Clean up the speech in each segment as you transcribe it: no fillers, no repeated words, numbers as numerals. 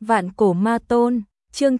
Vạn cổ ma tôn, chương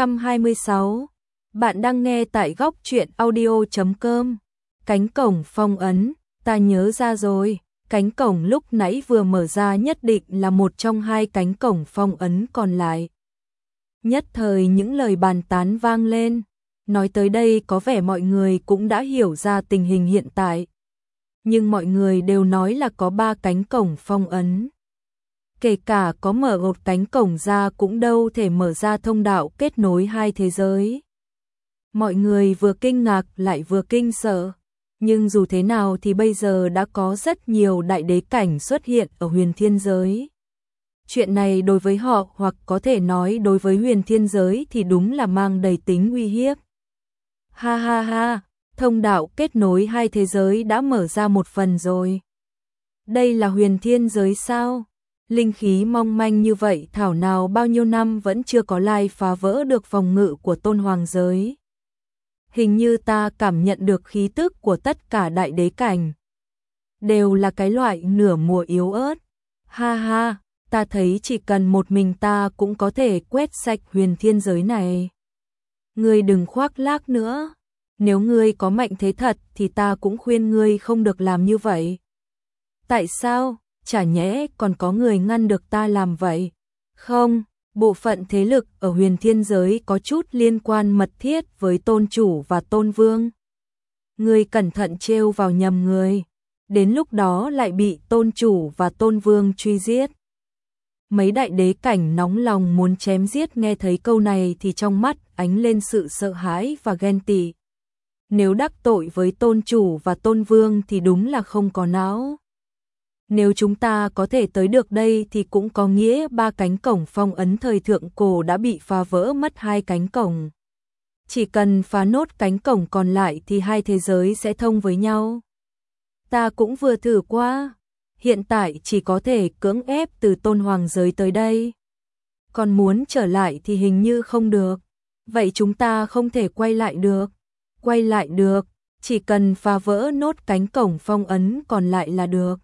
926. Bạn đang nghe tại góc truyện audio.com. Cánh cổng phong ấn, ta nhớ ra rồi, cánh cổng lúc nãy vừa mở ra nhất định là một trong hai cánh cổng phong ấn còn lại. Nhất thời những lời bàn tán vang lên, nói tới đây có vẻ mọi người cũng đã hiểu ra tình hình hiện tại. Nhưng mọi người đều nói là có 3 cánh cổng phong ấn. Kể cả có mở một cánh cổng ra cũng đâu thể mở ra thông đạo kết nối hai thế giới. Mọi người vừa kinh ngạc lại vừa kinh sợ. Nhưng dù thế nào thì bây giờ đã có rất nhiều đại đế cảnh xuất hiện ở huyền thiên giới. Chuyện này đối với họ hoặc có thể nói đối với huyền thiên giới thì đúng là mang đầy tính uy hiếp. Ha ha ha, thông đạo kết nối hai thế giới đã mở ra một phần rồi. Đây là huyền thiên giới sao? Linh khí mong manh như vậy thảo nào bao nhiêu năm vẫn chưa có lai phá vỡ được phòng ngự của tôn hoàng giới. Hình như ta cảm nhận được khí tức của tất cả đại đế cảnh. Đều là cái loại nửa mùa yếu ớt. Ha ha, ta thấy chỉ cần một mình ta cũng có thể quét sạch huyền thiên giới này. Ngươi đừng khoác lác nữa. Nếu ngươi có mạnh thế thật thì ta cũng khuyên ngươi không được làm như vậy. Tại sao? Chả nhẽ còn có người ngăn được ta làm vậy? Không, bộ phận thế lực ở huyền thiên giới có chút liên quan mật thiết với tôn chủ và tôn vương. Ngươi cẩn thận trêu vào nhầm người, đến lúc đó lại bị tôn chủ và tôn vương truy giết. Mấy đại đế cảnh nóng lòng muốn chém giết nghe thấy câu này thì trong mắt ánh lên sự sợ hãi và ghen tị. Nếu đắc tội với tôn chủ và tôn vương thì đúng là không có não. Nếu chúng ta có thể tới được đây thì cũng có nghĩa 3 cánh cổng phong ấn thời thượng cổ đã bị phá vỡ mất 2 cánh cổng. Chỉ cần phá nốt cánh cổng còn lại thì hai thế giới sẽ thông với nhau. Ta cũng vừa thử qua, hiện tại chỉ có thể cưỡng ép từ tôn hoàng giới tới đây. Còn muốn trở lại thì hình như không được. Vậy chúng ta không thể quay lại được. Quay lại được, chỉ cần phá vỡ nốt cánh cổng phong ấn còn lại là được.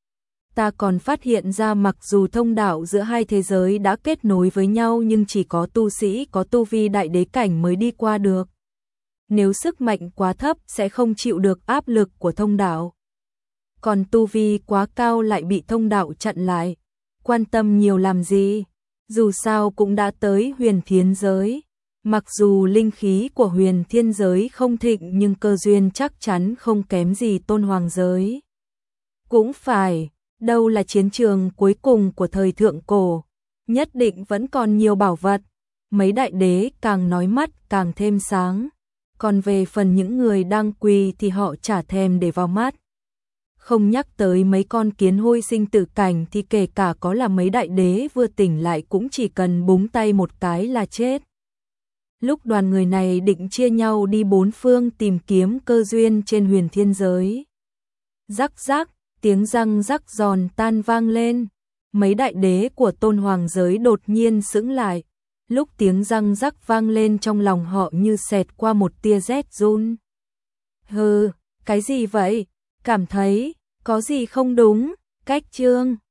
Ta còn phát hiện ra mặc dù thông đạo giữa hai thế giới đã kết nối với nhau nhưng chỉ có tu sĩ có tu vi đại đế cảnh mới đi qua được. Nếu sức mạnh quá thấp sẽ không chịu được áp lực của thông đạo. Còn tu vi quá cao lại bị thông đạo chặn lại. Quan tâm nhiều làm gì? Dù sao cũng đã tới huyền thiên giới. Mặc dù linh khí của huyền thiên giới không thịnh nhưng cơ duyên chắc chắn không kém gì tôn hoàng giới. Cũng phải. Đâu là chiến trường cuối cùng của thời thượng cổ, nhất định vẫn còn nhiều bảo vật, mấy đại đế càng nói mắt càng thêm sáng, còn về phần những người đang quỳ thì họ chả thèm để vào mắt. Không nhắc tới mấy con kiến hôi sinh tử cảnh thì kể cả có là mấy đại đế vừa tỉnh lại cũng chỉ cần búng tay một cái là chết. Lúc đoàn người này định chia nhau đi 4 phương tìm kiếm cơ duyên trên huyền thiên giới. Rắc rắc. Tiếng răng rắc giòn tan vang lên, mấy đại đế của tôn hoàng giới đột nhiên sững lại, lúc tiếng răng rắc vang lên trong lòng họ như xẹt qua một tia rét run. Hừ, cái gì vậy? Cảm thấy, có gì không đúng, cách chương.